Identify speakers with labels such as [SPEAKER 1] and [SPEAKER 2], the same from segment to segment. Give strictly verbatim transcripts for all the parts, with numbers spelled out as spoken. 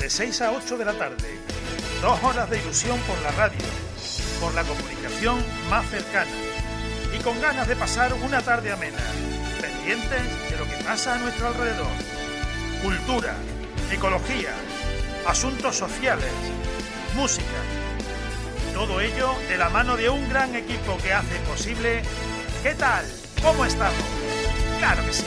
[SPEAKER 1] de seis a ocho de la tarde. Dos horas de ilusión por la radio, por la comunicación más cercana y con ganas de pasar una tarde amena, pendientes de lo que pasa a nuestro alrededor. Cultura, ecología, asuntos sociales, música. Todo ello de la mano de un gran equipo que hace posible... ¿Qué tal? ¿Cómo estamos? ¡Claro que sí!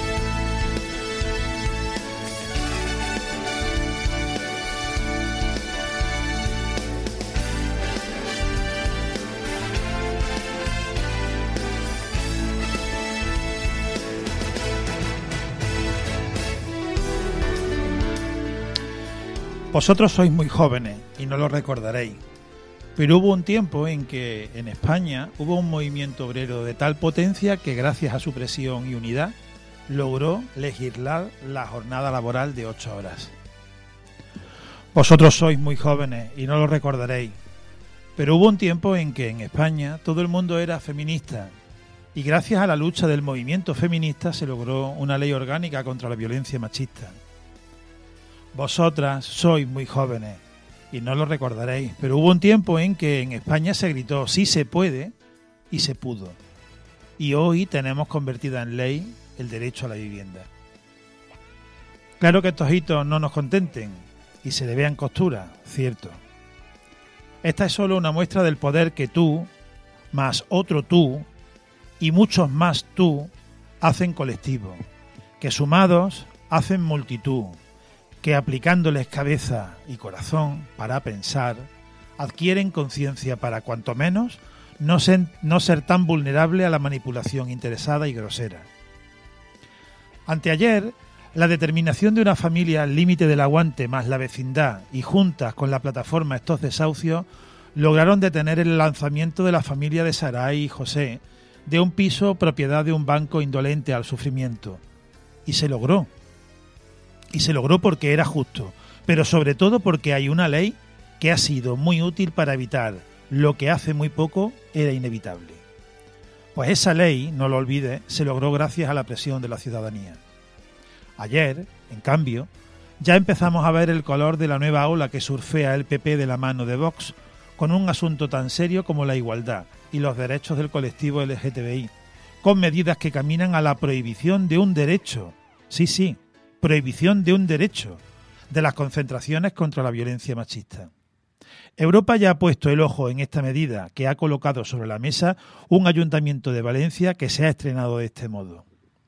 [SPEAKER 1] Vosotros sois muy jóvenes y no lo recordaréis, pero hubo un tiempo en que en España hubo un movimiento obrero de tal potencia que gracias a su presión y unidad logró legislar la jornada laboral de ocho horas. Vosotros sois muy jóvenes y no lo recordaréis, pero hubo un tiempo en que en España todo el mundo era feminista y gracias a la lucha del movimiento feminista se logró una ley orgánica contra la violencia machista. Vosotras sois muy jóvenes y no lo recordaréis, pero hubo un tiempo en que en España se gritó sí se puede y se pudo. Y hoy tenemos convertida en ley el derecho a la vivienda. Claro que estos hitos no nos contenten y se le vean costura, cierto. Esta es solo una muestra del poder que tú, más otro tú y muchos más tú hacen colectivo, que sumados hacen multitud, que aplicándoles cabeza y corazón para pensar, adquieren conciencia para cuanto menos no ser, no ser tan vulnerable a la manipulación interesada y grosera. Anteayer, la determinación de una familia al límite del aguante más la vecindad y juntas con la plataforma Estos Desahucios lograron detener el lanzamiento de la familia de Saray y José de un piso propiedad de un banco indolente al sufrimiento. Y se logró. Y se logró porque era justo, pero sobre todo porque hay una ley que ha sido muy útil para evitar lo que hace muy poco era inevitable. Pues esa ley, no lo olvides, se logró gracias a la presión de la ciudadanía. Ayer, en cambio, ya empezamos a ver el color de la nueva ola que surfea el P P de la mano de Vox con un asunto tan serio como la igualdad y los derechos del colectivo L G T B I, con medidas que caminan a la prohibición de un derecho. Sí, sí. Prohibición de un derecho, de las concentraciones contra la violencia machista. Europa ya ha puesto el ojo en esta medida que ha colocado sobre la mesa un ayuntamiento de Valencia que se ha estrenado de este modo.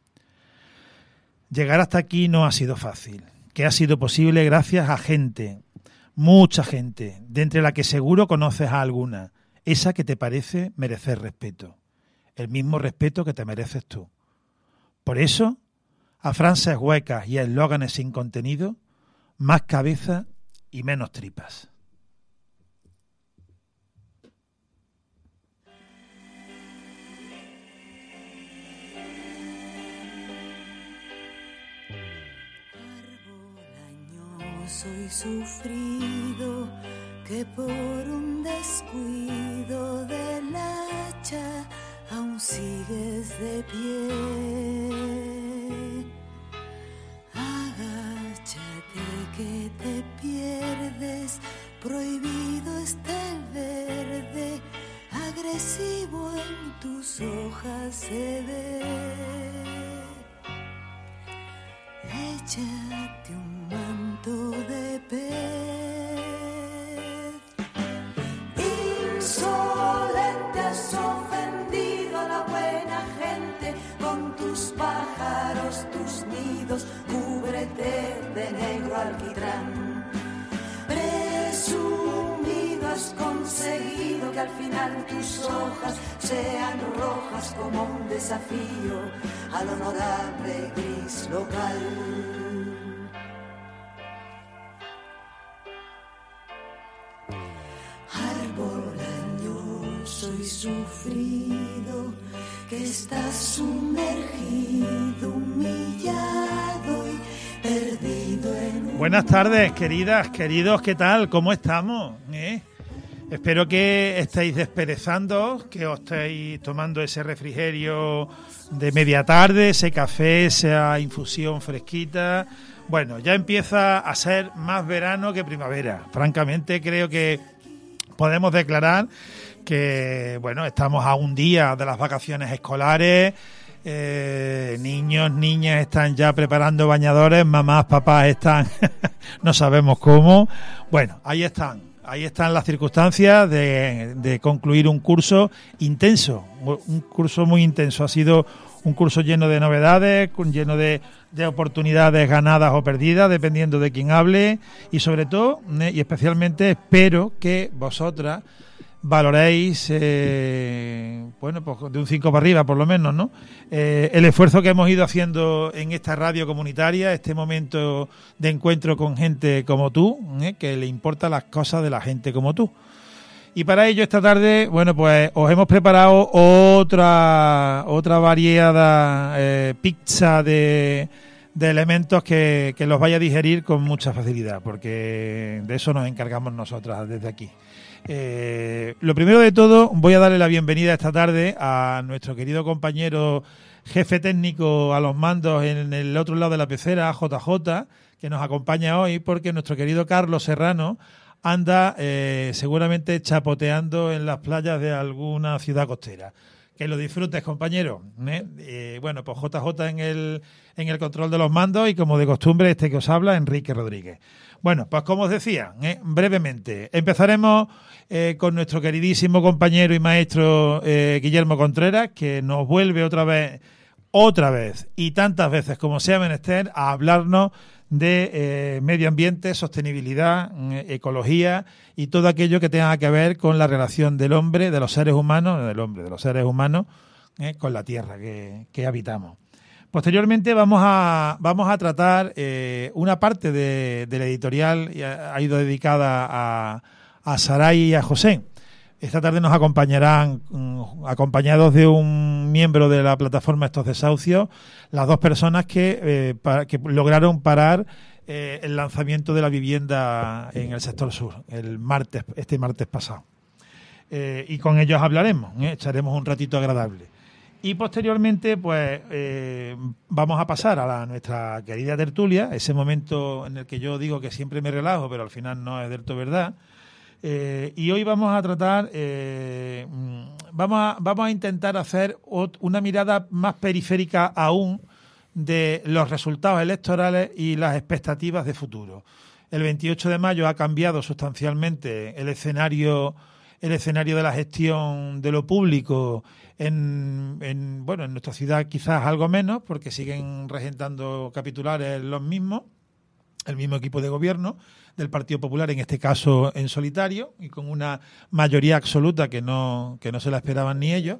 [SPEAKER 1] Llegar hasta aquí no ha sido fácil, que ha sido posible gracias a gente, mucha gente, de entre la que seguro conoces a alguna, esa que te parece merecer respeto, el mismo respeto que te mereces tú. Por eso, a frases huecas y a eslóganes sin contenido, más cabeza y menos tripas.
[SPEAKER 2] Árbol añoso y sufrido, que por un descuido del hacha aún sigues de pie. Que te pierdes, prohibido está el verde, agresivo en tus hojas se ve. Échate un manto de pez. Insolente has ofendido a la buena gente con tus pájaros, tus nidos, cúbrete de negro alquitrán. Presumido has conseguido que al final tus hojas sean rojas como un desafío al honorable gris local. Árbol añoso y sufrido, que estás sumergido, humillado y perdido en un...
[SPEAKER 1] Buenas tardes, queridas, queridos, ¿qué tal? ¿Cómo estamos? ¿Eh? Espero que estéis desperezando, que os estéis tomando ese refrigerio de media tarde, ese café, esa infusión fresquita, Bueno, ya empieza a ser más verano que primavera. Francamente, creo que podemos declarar que, bueno, estamos a un día de las vacaciones escolares. Eh, niños, niñas están ya preparando bañadores, mamás, papás están, no sabemos cómo. Bueno, ahí están, ahí están las circunstancias de, de concluir un curso intenso, un curso muy intenso. Ha sido un curso lleno de novedades, lleno de, de oportunidades ganadas o perdidas, dependiendo de quién hable, y sobre todo, y especialmente, espero que vosotras valoréis, eh, bueno, pues de un cinco para arriba por lo menos, ¿no? Eh, el esfuerzo que hemos ido haciendo en esta radio comunitaria, este momento de encuentro con gente como tú, ¿eh? Que le importan las cosas de la gente como tú. Y para ello esta tarde, bueno, pues os hemos preparado otra otra variada eh, pizza de, de elementos que, que los vaya a digerir con mucha facilidad, porque de eso nos encargamos nosotras desde aquí. Eh, lo primero de todo, voy a darle la bienvenida esta tarde a nuestro querido compañero jefe técnico a los mandos en el otro lado de la pecera, J J, que nos acompaña hoy porque nuestro querido Carlos Serrano anda eh, seguramente chapoteando en las playas de alguna ciudad costera. Que lo disfrutes, compañero. ¿eh? Eh, bueno, pues J J en el, en el control de los mandos y, como de costumbre, este que os habla, Enrique Rodríguez. Bueno, pues como os decía, ¿eh? brevemente, empezaremos eh, con nuestro queridísimo compañero y maestro eh, Guillermo Contreras, que nos vuelve otra vez, otra vez, y tantas veces como sea menester, a hablarnos de eh, medio ambiente, sostenibilidad, eh, ecología y todo aquello que tenga que ver con la relación del hombre, de los seres humanos, del hombre, de los seres humanos, eh, con la tierra que, que habitamos. Posteriormente vamos a vamos a tratar eh, una parte de, de la editorial ha, ha ido dedicada a, a Saray y a José. Esta tarde nos acompañarán, um, acompañados de un miembro de la plataforma Estos Desahucios, las dos personas que, eh, para, que lograron parar eh, el lanzamiento de la vivienda en el sector sur, el martes, este martes pasado. Eh, y con ellos hablaremos, ¿eh? echaremos un ratito agradable. Y posteriormente, pues, eh, vamos a pasar a la, nuestra querida tertulia, ese momento en el que yo digo que siempre me relajo, pero al final no es del todo verdad. Eh, y hoy vamos a tratar, eh, vamos, a, vamos a intentar hacer ot- una mirada más periférica aún de los resultados electorales y las expectativas de futuro. El veintiocho de mayo ha cambiado sustancialmente el escenario, el escenario de la gestión de lo público en, en, bueno, en nuestra ciudad quizás algo menos, porque siguen regentando capitulares los mismos, el mismo equipo de gobierno del Partido Popular, en este caso en solitario, y con una mayoría absoluta que no, que no se la esperaban ni ellos.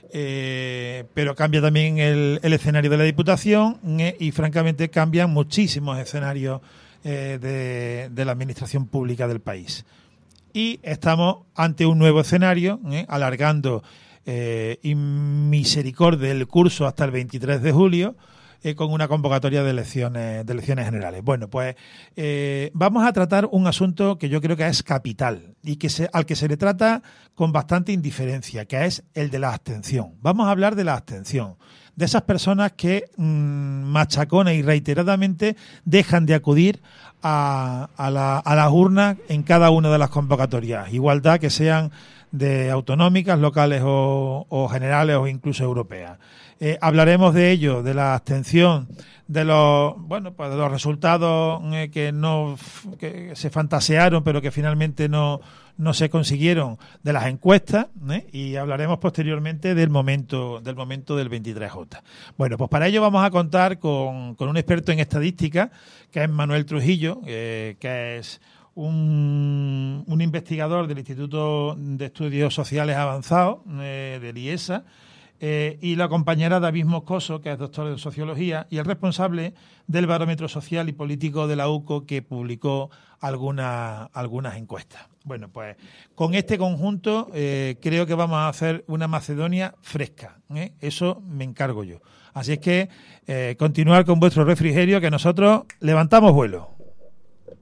[SPEAKER 1] Eh, pero cambia también el, el escenario de la Diputación eh, y francamente cambian muchísimos escenarios eh, de, de la administración pública del país. Y estamos ante un nuevo escenario, eh, alargando eh, in misericordia el curso hasta el veintitrés de julio, Eh, con una convocatoria de elecciones, de elecciones generales. Bueno, pues eh, vamos a tratar un asunto que yo creo que es capital y que se, al que se le trata con bastante indiferencia, que es el de la abstención. Vamos a hablar de la abstención, de esas personas que mmm, machacona y reiteradamente dejan de acudir a, a, la, a las urnas en cada una de las convocatorias. Igualdad que sean de autonómicas, locales o, o generales o incluso europeas. Eh, hablaremos de ello, de la abstención, de los bueno, pues de los resultados eh, que no que se fantasearon, pero que finalmente no no se consiguieron, de las encuestas, ¿eh? Y hablaremos posteriormente del momento del momento del veintitrés J. Bueno, pues para ello vamos a contar con, con un experto en estadística, que es Manuel Trujillo, eh, que es un, un investigador del Instituto de Estudios Sociales Avanzados, eh, del I E S A, Eh, y la compañera David Moscoso, que es doctor en Sociología y el responsable del Barómetro Social y Político de la U C O, que publicó algunas algunas encuestas. Bueno, pues con este conjunto eh, creo que vamos a hacer una Macedonia fresca, ¿eh? Eso me encargo yo. Así es que eh, continuar con vuestro refrigerio, que nosotros levantamos vuelo.